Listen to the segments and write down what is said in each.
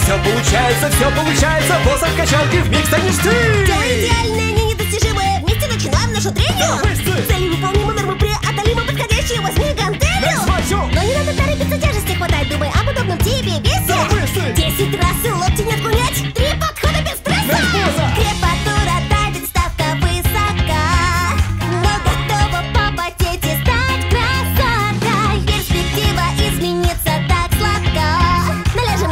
все получается, боссом в качалке вмиг станешь ты. Дело идеальное, не недостижимое. Вместе начинаем нашу трению. Цель выполнима, норму преодолима, подходящие возьми гантелью. Но не надо торопиться, тяжести хватать, думай об удобном тебе весе. 10 раз и локти не отклонять, 3 подхода без стресса. Крепатура давит, ставка высока, но готова попотеть и стать красоткой. Перспектива изменится так сладко. Наляжем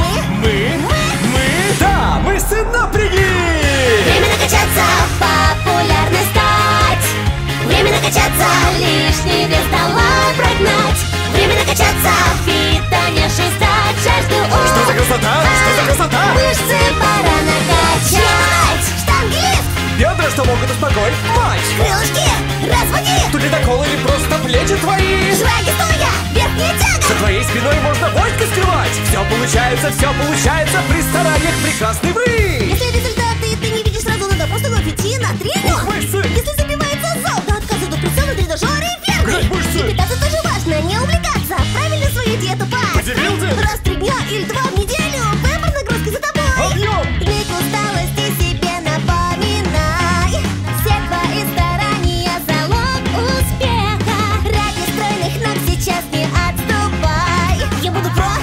мы, да, мышцы напряги. Время накачаться, популярной стать. Время накачаться, лишний вес долой прогнать. Время накачаться, фитонеши стать, жажду Что за красота? Что за красота? Мышцы пора накачать. Штанги лифт, Бедра, что могут успокоить мать. крылышки разводи. Тут ледокол или просто плечи твои. Шраги стоя, верхняя тяга. За твоей спиной можно войско скрывать. Все получается, при стараниях прекрасный вы. Если результаты ты не видишь сразу, надо просто вновь идти на тренинг. Ух, мышцы! Если забивается зал, то отказы до прицела на тренажере верный. Греть мышцы! И питаться тоже важно, не увлекаться. Правильно свою диету Бодибилдинг! Раз в 3 дня или 2 в неделю. Выбор нагрузки за тобой. Объем! Миг усталости себе напоминай. Все твои старания залог успеха. Ради стройных ног сейчас не отступай. Я буду про.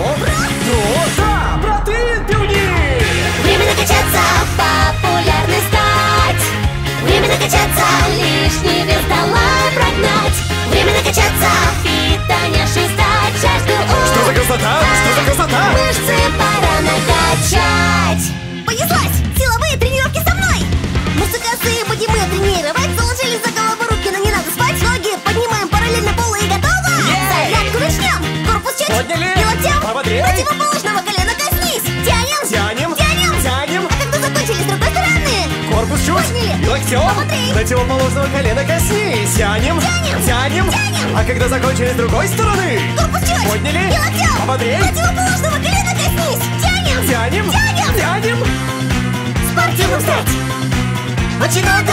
Да, протеин пивни. Время накачаться, популярной стать. Время накачаться, лишний вес долой прогнать. Время накачаться, фитонеши стать, жажду Что за красота? Что за красота? мышцы пора накачать. Понеслась! Силовые тренировки со мной! Мышцы косые будем мы тренировать. Заложили за голову руки, но не надо спать. Ноги поднимаем параллельно полу и готово! Зарядку начнем! Корпус чуть Подняли! и локтем Пободрее! противоположного колена коснись! Тянем! Тянем. А когда закончили с другой стороны? Корпус чуть. Подняли. И локтем. Пободрее. Противоположного колена коснись. Тянем. А когда закончили с другой стороны? Корпус чуть! Подняли. И локтем! Пободрее. Противоположного колена коснись! Тянем. Спортивным стать! Очень надо!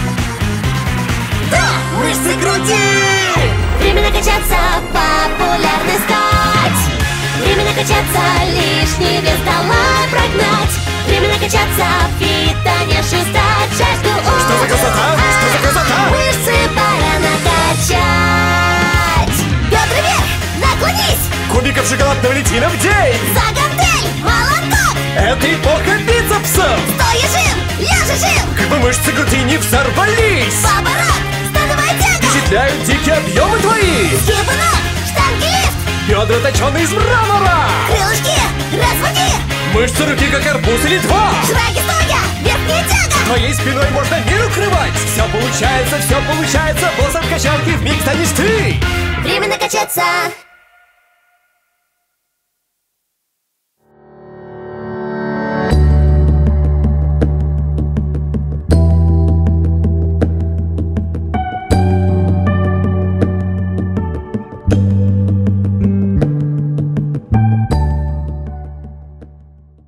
Да! Мышцы груди! Время накачаться, популярной стать. Время накачаться, лишний вес долой прогнать. Время накачаться, фитонеши стать, жажду Что за красота? Что за красота? Мышцы пора накачать. Бедра вверх, наклонись. Кубиков шоколадного летина в день. За гантель, молоток. Это эпоха бицепсов. Стоя жим, ляжа жим. Как бы мышцы груди не взорвались. Поворот, становая тяга. Впечатляют дикие объемы твои. Скипы ног, штанги лифт. Бедра точеные из мрамора. Крылышки разводи. Мышцы руки как арбуз или 2. Шраги стоя, верхняя тяга. Твоей спиной можно мир укрывать. Все получается, боссом в качалке вмиг станешь ты. Время накачаться.